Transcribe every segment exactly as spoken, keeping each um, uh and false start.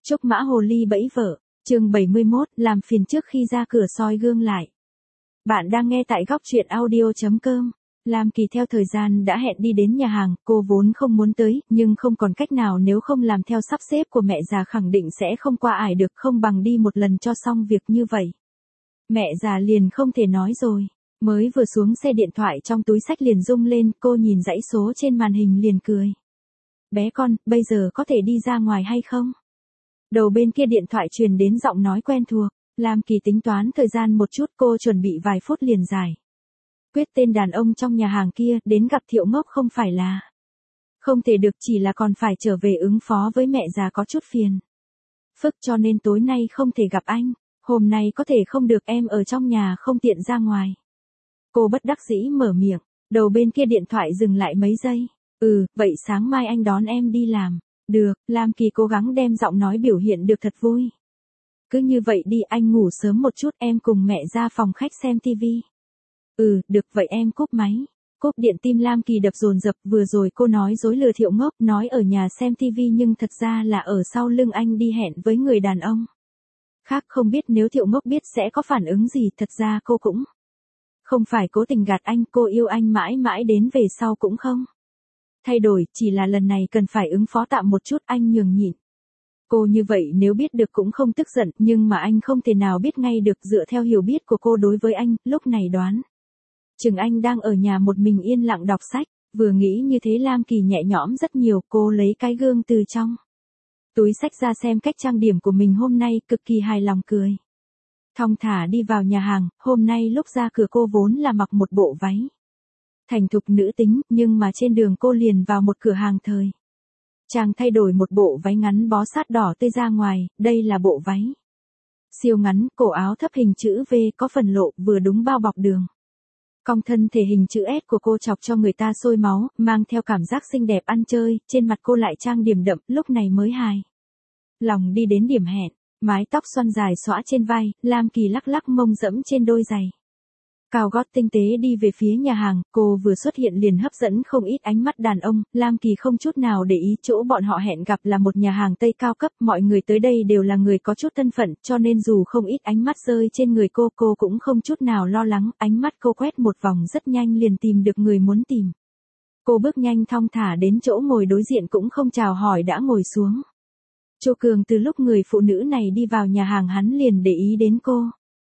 Trúc mã hồ ly bẫy vợ, chương bảy mươi mốt, làm phiền trước khi ra cửa soi gương lại. Bạn đang nghe tại góc truyện audio chấm com. Lam Kỳ theo thời gian đã hẹn đi đến nhà hàng, cô vốn không muốn tới, nhưng không còn cách nào, nếu không làm theo sắp xếp của mẹ già khẳng định sẽ không qua ải được, không bằng đi một lần cho xong việc như vậy. Mẹ già liền không thể nói rồi, mới vừa xuống xe điện thoại trong túi xách liền rung lên, cô nhìn dãy số trên màn hình liền cười. Bé con, bây giờ có thể đi ra ngoài hay không? Đầu bên kia điện thoại truyền đến giọng nói quen thuộc, Lam Kỳ tính toán thời gian một chút, cô chuẩn bị vài phút liền giải. Quyết tên đàn ông trong nhà hàng kia, đến gặp Thiệu Ngốc không phải là không thể được, chỉ là còn phải trở về ứng phó với mẹ già có chút phiền phức, cho nên tối nay không thể gặp anh, hôm nay có thể không được, em ở trong nhà không tiện ra ngoài. Cô bất đắc dĩ mở miệng, đầu bên kia điện thoại dừng lại mấy giây. Ừ, vậy sáng mai anh đón em đi làm. Được, Lam Kỳ cố gắng đem giọng nói biểu hiện được thật vui. Cứ như vậy đi, anh ngủ sớm một chút, em cùng mẹ ra phòng khách xem tivi. Ừ, được, vậy em cúp máy. Cúp điện, tim Lam Kỳ đập dồn dập, vừa rồi cô nói dối lừa Thiệu Ngốc, nói ở nhà xem tivi nhưng thật ra là ở sau lưng anh đi hẹn với người đàn ông khác, không biết nếu Thiệu Ngốc biết sẽ có phản ứng gì, thật ra cô cũng không phải cố tình gạt anh, cô yêu anh mãi mãi đến về sau cũng không thay đổi, chỉ là lần này cần phải ứng phó tạm một chút, anh nhường nhịn. Cô như vậy nếu biết được cũng không tức giận, nhưng mà anh không thể nào biết ngay được, dựa theo hiểu biết của cô đối với anh, lúc này đoán chừng anh đang ở nhà một mình yên lặng đọc sách. Vừa nghĩ như thế Lam Kỳ nhẹ nhõm rất nhiều, cô lấy cái gương từ trong túi xách ra xem cách trang điểm của mình hôm nay, cực kỳ hài lòng cười. Thong thả đi vào nhà hàng, hôm nay lúc ra cửa cô vốn là mặc một bộ váy thành thục nữ tính, nhưng mà trên đường cô liền vào một cửa hàng thời trang thay đổi một bộ váy ngắn bó sát đỏ tươi ra ngoài, đây là bộ váy siêu ngắn, cổ áo thấp hình chữ V, có phần lộ, vừa đúng bao bọc đường cong thân thể hình chữ S của cô chọc cho người ta sôi máu, mang theo cảm giác xinh đẹp ăn chơi, trên mặt cô lại trang điểm đậm, lúc này mới hài lòng đi đến điểm hẹn, mái tóc xoăn dài xõa trên vai, Lam Kỳ lắc lắc mông dẫm trên đôi giày cao gót tinh tế đi về phía nhà hàng, cô vừa xuất hiện liền hấp dẫn không ít ánh mắt đàn ông, Lam Kỳ không chút nào để ý, chỗ bọn họ hẹn gặp là một nhà hàng Tây cao cấp, mọi người tới đây đều là người có chút thân phận, cho nên dù không ít ánh mắt rơi trên người cô, cô cũng không chút nào lo lắng, ánh mắt cô quét một vòng rất nhanh liền tìm được người muốn tìm. Cô bước nhanh thong thả đến chỗ ngồi đối diện cũng không chào hỏi đã ngồi xuống. Chu Cường từ lúc người phụ nữ này đi vào nhà hàng hắn liền để ý đến cô.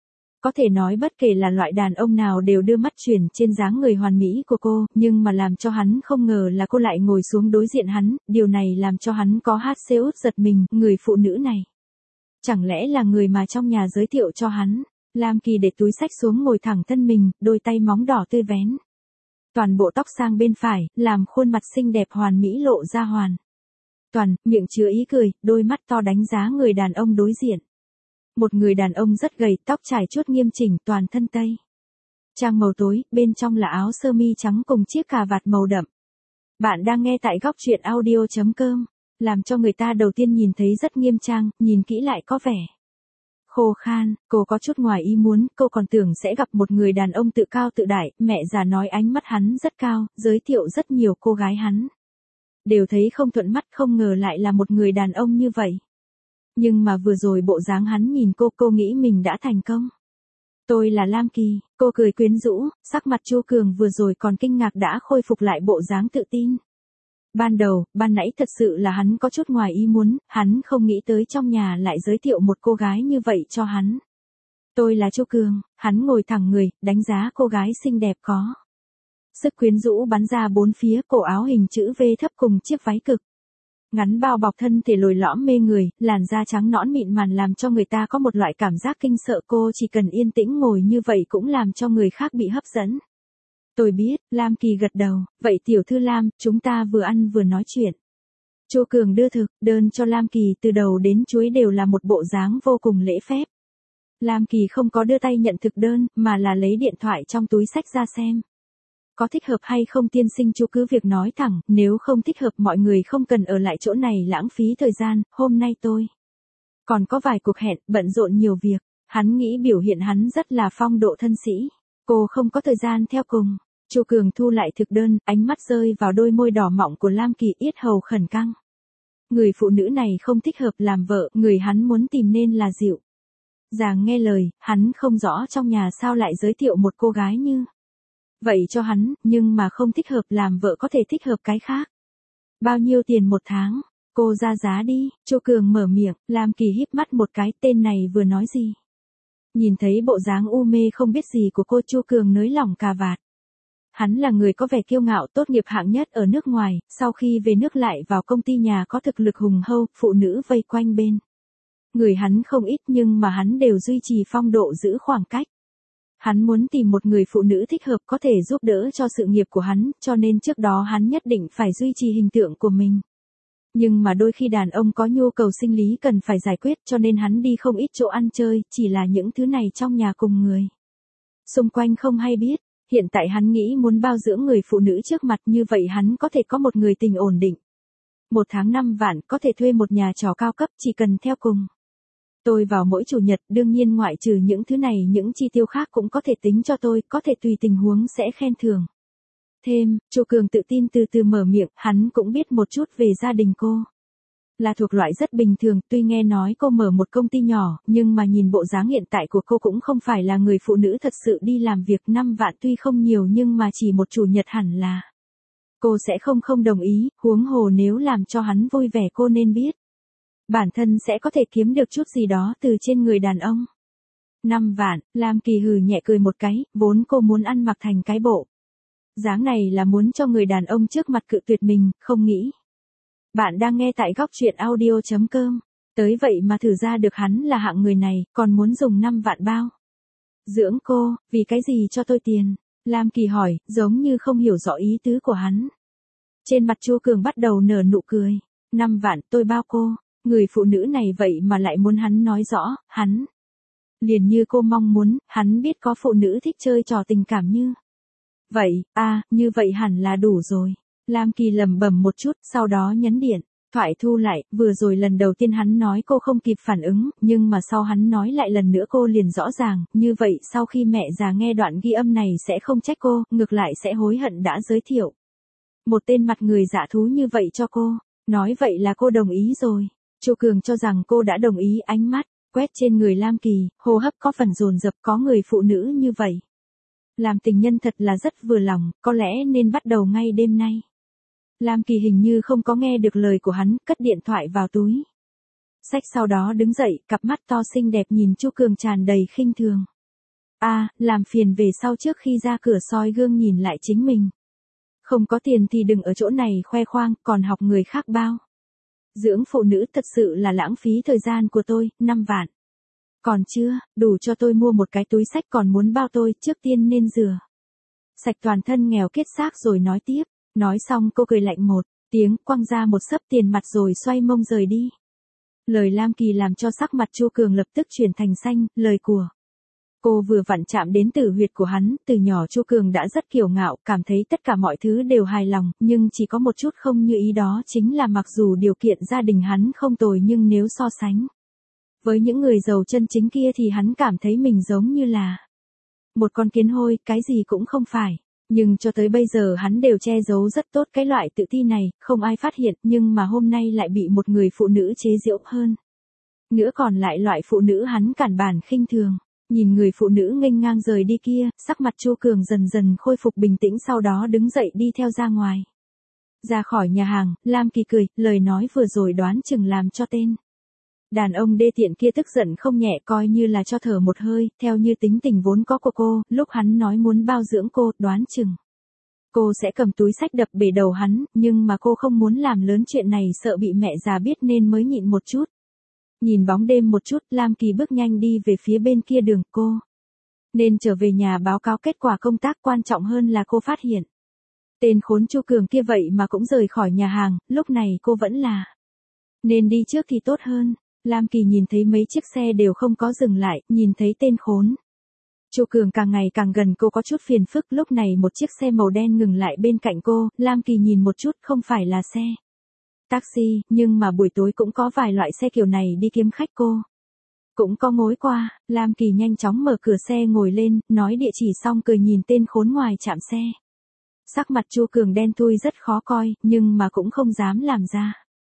Có thể nói bất kể là loại đàn ông nào đều đưa mắt chuyển trên dáng người hoàn mỹ của cô, nhưng mà làm cho hắn không ngờ là cô lại ngồi xuống đối diện hắn, điều này làm cho hắn có hát xê út giật mình, người phụ nữ này chẳng lẽ là người mà trong nhà giới thiệu cho hắn. Lam Kỳ để túi xách xuống ngồi thẳng thân mình, đôi tay móng đỏ tươi vén toàn bộ tóc sang bên phải, làm khuôn mặt xinh đẹp hoàn mỹ lộ ra hoàn toàn, miệng chứa ý cười, đôi mắt to đánh giá người đàn ông đối diện. Một người đàn ông rất gầy, tóc trải chuốt nghiêm chỉnh, toàn thân tây trang màu tối, bên trong là áo sơ mi trắng cùng chiếc cà vạt màu đậm. Bạn đang nghe tại góc truyện audio chấm com. Làm cho người ta đầu tiên nhìn thấy rất nghiêm trang, nhìn kỹ lại có vẻ khô khan, cô có chút ngoài ý muốn, cô còn tưởng sẽ gặp một người đàn ông tự cao tự đại, mẹ già nói ánh mắt hắn rất cao, giới thiệu rất nhiều cô gái hắn đều thấy không thuận mắt, không ngờ lại là một người đàn ông như vậy. Nhưng mà vừa rồi bộ dáng hắn nhìn cô, cô nghĩ mình đã thành công. Tôi là Lam Kỳ, cô cười quyến rũ, sắc mặt Chu Cường vừa rồi còn kinh ngạc đã khôi phục lại bộ dáng tự tin. Ban đầu, ban nãy thật sự là hắn có chút ngoài ý muốn, hắn không nghĩ tới trong nhà lại giới thiệu một cô gái như vậy cho hắn. Tôi là Chu Cường, hắn ngồi thẳng người, đánh giá cô gái xinh đẹp có sức quyến rũ bắn ra bốn phía, cổ áo hình chữ V thấp cùng chiếc váy cực ngắn bao bọc thân thể lồi lõm mê người, làn da trắng nõn mịn màng làm cho người ta có một loại cảm giác kinh sợ, cô chỉ cần yên tĩnh ngồi như vậy cũng làm cho người khác bị hấp dẫn. Tôi biết, Lam Kỳ gật đầu, vậy tiểu thư Lam, chúng ta vừa ăn vừa nói chuyện. Chu Cường đưa thực, đơn cho Lam Kỳ từ đầu đến chuối đều là một bộ dáng vô cùng lễ phép. Lam Kỳ không có đưa tay nhận thực đơn, mà là lấy điện thoại trong túi xách ra xem. Có thích hợp hay không tiên sinh, chú cứ việc nói thẳng, nếu không thích hợp mọi người không cần ở lại chỗ này lãng phí thời gian, hôm nay tôi còn có vài cuộc hẹn, bận rộn nhiều việc. Hắn nghĩ biểu hiện hắn rất là phong độ thân sĩ. Cô không có thời gian theo cùng. Chu Cường thu lại thực đơn, ánh mắt rơi vào đôi môi đỏ mọng của Lam Kỳ, yết hầu khẩn căng. Người phụ nữ này không thích hợp làm vợ, người hắn muốn tìm nên là dịu dàng nghe lời, hắn không rõ trong nhà sao lại giới thiệu một cô gái như vậy cho hắn, nhưng mà không thích hợp làm vợ có thể thích hợp cái khác. Bao nhiêu tiền một tháng? Cô ra giá đi, Chu Cường mở miệng, Lam Kỳ híp mắt một cái, tên này vừa nói gì? Nhìn thấy bộ dáng u mê không biết gì của cô, Chu Cường nới lỏng cà vạt. Hắn là người có vẻ kiêu ngạo, tốt nghiệp hạng nhất ở nước ngoài, sau khi về nước lại vào công ty nhà có thực lực hùng hậu, phụ nữ vây quanh bên người hắn không ít, nhưng mà hắn đều duy trì phong độ, giữ khoảng cách. Hắn muốn tìm một người phụ nữ thích hợp có thể giúp đỡ cho sự nghiệp của hắn, cho nên trước đó hắn nhất định phải duy trì hình tượng của mình. Nhưng mà đôi khi đàn ông có nhu cầu sinh lý cần phải giải quyết, cho nên hắn đi không ít chỗ ăn chơi, chỉ là những thứ này trong nhà cùng người xung quanh không hay biết. Hiện tại hắn nghĩ muốn bao dưỡng người phụ nữ trước mặt, như vậy hắn có thể có một người tình ổn định. Một tháng năm vạn, có thể thuê một nhà trọ cao cấp, chỉ cần theo cùng tôi vào mỗi chủ nhật, đương nhiên ngoại trừ những thứ này những chi tiêu khác cũng có thể tính cho tôi, có thể tùy tình huống sẽ khen thưởng. Thêm, Chu Cường tự tin từ từ mở miệng, hắn cũng biết một chút về gia đình cô. Là thuộc loại rất bình thường, tuy nghe nói cô mở một công ty nhỏ, nhưng mà nhìn bộ dáng hiện tại của cô cũng không phải là người phụ nữ thật sự đi làm việc. Năm vạn tuy không nhiều nhưng mà chỉ một chủ nhật hẳn là cô sẽ không không đồng ý, huống hồ nếu làm cho hắn vui vẻ cô nên biết. Bản thân sẽ có thể kiếm được chút gì đó từ trên người đàn ông. Năm vạn, Lam Kỳ hừ nhẹ cười một cái, vốn cô muốn ăn mặc thành cái bộ dáng này là muốn cho người đàn ông trước mặt cự tuyệt mình, không nghĩ. Bạn đang nghe tại góc truyện audio chấm com. Tới vậy mà thử ra được hắn là hạng người này, còn muốn dùng năm vạn bao dưỡng cô, vì cái gì cho tôi tiền? Lam Kỳ hỏi, giống như không hiểu rõ ý tứ của hắn. Trên mặt Chu Cường bắt đầu nở nụ cười. Năm vạn tôi bao cô. Người phụ nữ này vậy mà lại muốn hắn nói rõ, hắn liền như cô mong muốn, hắn biết có phụ nữ thích chơi trò tình cảm như vậy, à, như vậy hẳn là đủ rồi. Lam Kỳ lẩm bẩm một chút, sau đó nhấn điện thoại thu lại, vừa rồi lần đầu tiên hắn nói cô không kịp phản ứng, nhưng mà sau hắn nói lại lần nữa cô liền rõ ràng, như vậy sau khi mẹ già nghe đoạn ghi âm này sẽ không trách cô, ngược lại sẽ hối hận đã giới thiệu một tên mặt người dạ thú như vậy cho cô. Nói vậy là cô đồng ý rồi. Chu Cường cho rằng cô đã đồng ý, ánh mắt quét trên người Lam Kỳ, hô hấp có phần dồn dập, có người phụ nữ như vậy làm tình nhân thật là rất vừa lòng, có lẽ nên bắt đầu ngay đêm nay. Lam Kỳ hình như không có nghe được lời của hắn, cất điện thoại vào túi xách, sau đó đứng dậy, cặp mắt to xinh đẹp nhìn Chu Cường tràn đầy khinh thường. A, à, làm phiền về sau trước khi ra cửa soi gương nhìn lại chính mình. Không có tiền thì đừng ở chỗ này khoe khoang, còn học người khác bao dưỡng phụ nữ, thật sự là lãng phí thời gian của tôi. Năm vạn còn chưa đủ cho tôi mua một cái túi xách, còn muốn bao tôi, trước tiên nên rửa sạch toàn thân nghèo kiết xác rồi nói tiếp. Nói xong cô cười lạnh một tiếng, quăng ra một xấp tiền mặt rồi xoay mông rời đi. Lời Lam Kỳ làm cho sắc mặt Chu Cường lập tức chuyển thành xanh, lời của cô vừa vặn chạm đến tử huyệt của hắn. Từ nhỏ Chu Cường đã rất kiêu ngạo, cảm thấy tất cả mọi thứ đều hài lòng, nhưng chỉ có một chút không như ý, đó chính là mặc dù điều kiện gia đình hắn không tồi nhưng nếu so sánh với những người giàu chân chính kia thì hắn cảm thấy mình giống như là một con kiến hôi, cái gì cũng không phải. Nhưng cho tới bây giờ hắn đều che giấu rất tốt cái loại tự ti này, không ai phát hiện, nhưng mà hôm nay lại bị một người phụ nữ chế giễu, hơn nữa còn lại loại phụ nữ hắn cản bản khinh thường. Nhìn người phụ nữ nghênh ngang rời đi kia, sắc mặt Chu Cường dần dần khôi phục bình tĩnh, sau đó đứng dậy đi theo ra ngoài. Ra khỏi nhà hàng, Lam Kỳ cười, lời nói vừa rồi đoán chừng làm cho tên đàn ông đê tiện kia tức giận không nhẹ, coi như là cho thở một hơi. Theo như tính tình vốn có của cô, lúc hắn nói muốn bao dưỡng cô, đoán chừng cô sẽ cầm túi xách đập bể đầu hắn, nhưng mà cô không muốn làm lớn chuyện này, sợ bị mẹ già biết nên mới nhịn một chút. Nhìn bóng đêm một chút, Lam Kỳ bước nhanh đi về phía bên kia đường. Cô nên trở về nhà báo cáo kết quả công tác, quan trọng hơn là cô phát hiện tên khốn Chu Cường kia vậy mà cũng rời khỏi nhà hàng, lúc này cô vẫn là nên đi trước thì tốt hơn. Lam Kỳ nhìn thấy mấy chiếc xe đều không có dừng lại, nhìn thấy tên khốn Chu Cường càng ngày càng gần, cô có chút phiền phức. Lúc này một chiếc xe màu đen ngừng lại bên cạnh cô, Lam Kỳ nhìn một chút, không phải là xe taxi, nhưng mà buổi tối cũng có vài loại xe kiểu này đi kiếm khách, cô cũng có ngồi qua. Lam Kỳ nhanh chóng mở cửa xe ngồi lên, nói địa chỉ xong cười nhìn tên khốn ngoài trạm xe. Sắc mặt Chu Cường đen thui rất khó coi, nhưng mà cũng không dám làm ra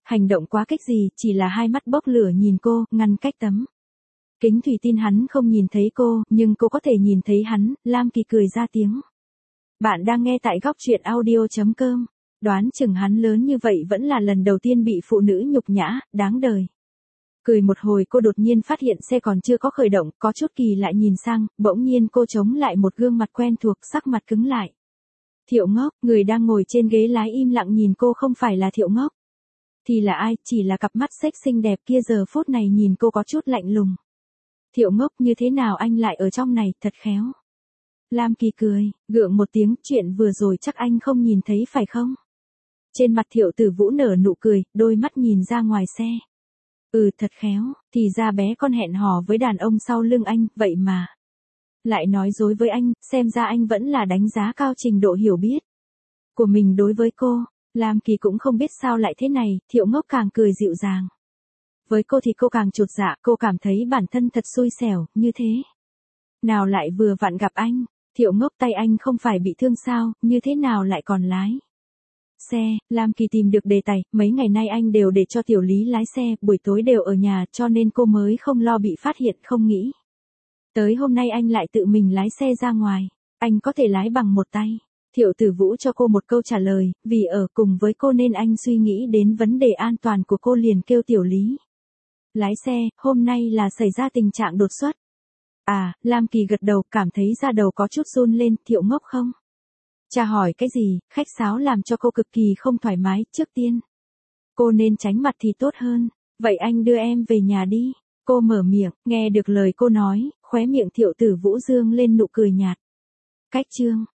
Hành động quá kích gì, chỉ là hai mắt bốc lửa nhìn cô, ngăn cách tấm kính thủy tinh hắn không nhìn thấy cô, nhưng cô có thể nhìn thấy hắn. Lam Kỳ cười ra tiếng. Bạn đang nghe tại góc truyện audio.com. Đoán chừng hắn lớn như vậy vẫn là lần đầu tiên bị phụ nữ nhục nhã, đáng đời. Cười một hồi cô đột nhiên phát hiện xe còn chưa có khởi động, có chút kỳ lạ nhìn sang, bỗng nhiên cô chống lại một gương mặt quen thuộc, sắc mặt cứng lại. Thiệu Ngốc, người đang ngồi trên ghế lái im lặng nhìn cô không phải là Thiệu Ngốc. Thì là ai, chỉ là cặp mắt xếch xinh đẹp kia giờ phút này nhìn cô có chút lạnh lùng. Thiệu Ngốc, như thế nào anh lại ở trong này, thật khéo. Lam Kỳ cười, gượng một tiếng, chuyện vừa rồi chắc anh không nhìn thấy phải không? Trên mặt Thiệu Tử Vũ nở nụ cười, đôi mắt nhìn ra ngoài xe. Ừ, thật khéo, thì ra bé con hẹn hò với đàn ông sau lưng anh, vậy mà. Lại nói dối với anh, xem ra anh vẫn là đánh giá cao trình độ hiểu biết của mình đối với cô. Lam Kỳ cũng không biết sao lại thế này, Thiệu Ngốc càng cười dịu dàng. Với cô thì cô càng chột dạ, cô cảm thấy bản thân thật xui xẻo, như thế. Nào lại vừa vặn gặp anh, Thiệu Ngốc tay anh không phải bị thương sao, như thế nào lại còn lái xe. Lam Kỳ tìm được đề tài, mấy ngày nay anh đều để cho Tiểu Lý lái xe, buổi tối đều ở nhà cho nên cô mới không lo bị phát hiện, không nghĩ. Tới hôm nay anh lại tự mình lái xe ra ngoài, anh có thể lái bằng một tay. Thiệu Tử Vũ cho cô một câu trả lời, vì ở cùng với cô nên anh suy nghĩ đến vấn đề an toàn của cô liền kêu Tiểu Lý lái xe, hôm nay là xảy ra tình trạng đột xuất. À, Lam Kỳ gật đầu, cảm thấy da đầu có chút run lên. Thiệu Ngốc không? Chả hỏi cái gì, khách sáo làm cho cô cực kỳ không thoải mái. Trước tiên, cô nên tránh mặt thì tốt hơn. Vậy anh đưa em về nhà đi. Cô mở miệng, nghe được lời cô nói, khóe miệng Thiệu Tử Vũ dương lên nụ cười nhạt. Cách chương